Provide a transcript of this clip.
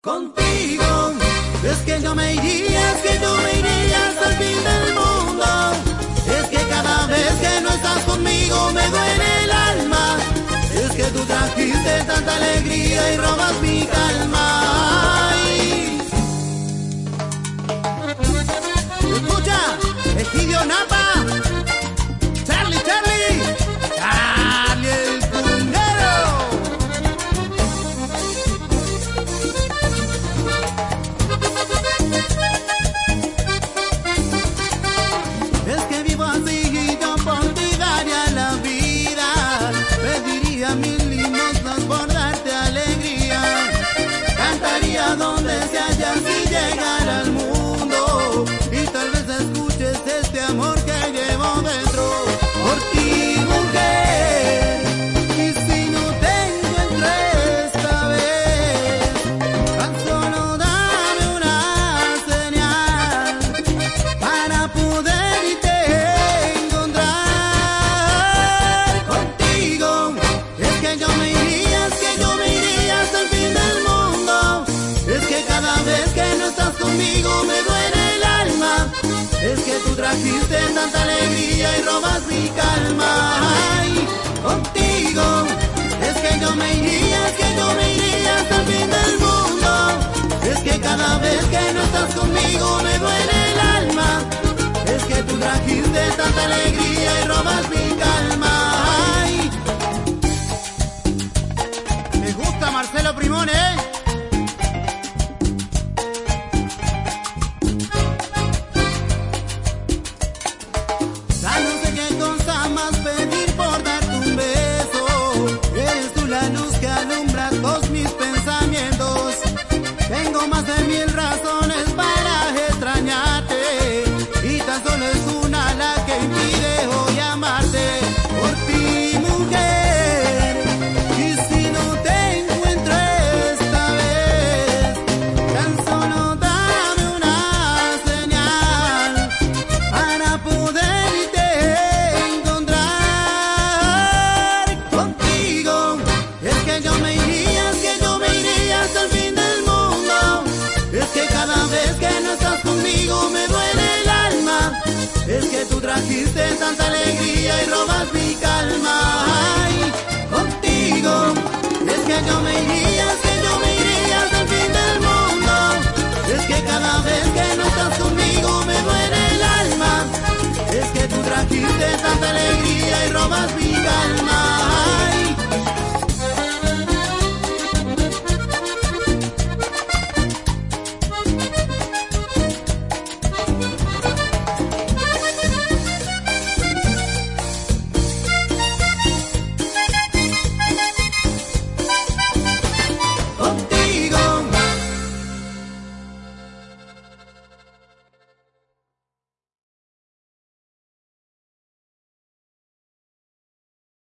Contigo, es que yo me iría, es que yo me iría hasta el fin del mundo. Es que cada vez que no estás conmigo me duele el alma. Es que tú trajiste tanta alegría y robas mi calma. Ay. Escucha, Egidio Napa. Charlie el Cumbero. Es que vivo así y yo por ti daría la vida. Pediría mil limosnas por darte alegría. Cantaría donde se halla si llegara al mundo. Y tal vez escuches este amor que llevo dentro. Por ti, mujer. Y si no te encuentro esta vez, tan solo dame una señal para poderte encontrar. Contigo es que yo me iría, es que yo me iría hasta el fin del mundo. Es que cada vez que no estás conmigo me duele el alma. Es que tú trajiste tanta alegría y robas mi calma. Ay, contigo es que yo me iría, es que yo me iría hasta el fin del mundo. Es que cada vez que no estás conmigo me duele el alma. Es que tú trajiste tanta alegría y robas mi calma. Ay. ¿Me gusta Marcelo Primón, Ya no sé qué cosa más pedir por darte un beso. Eres tú la luz que alumbra todos mis pensamientos. Tengo más de 1000 razones para extrañarte. Y tan solo es una la que impide hoy amarte. Por ti, mujer. Y si no te encuentro esta vez, tan solo dame una señal para poderte encontrar. Contigo es que yo me iría, es que yo me iría hasta el fin del mundo. Es que cada vez que no estás conmigo me duele el alma. Es que tú trajiste tanta alegría y robas mi calma.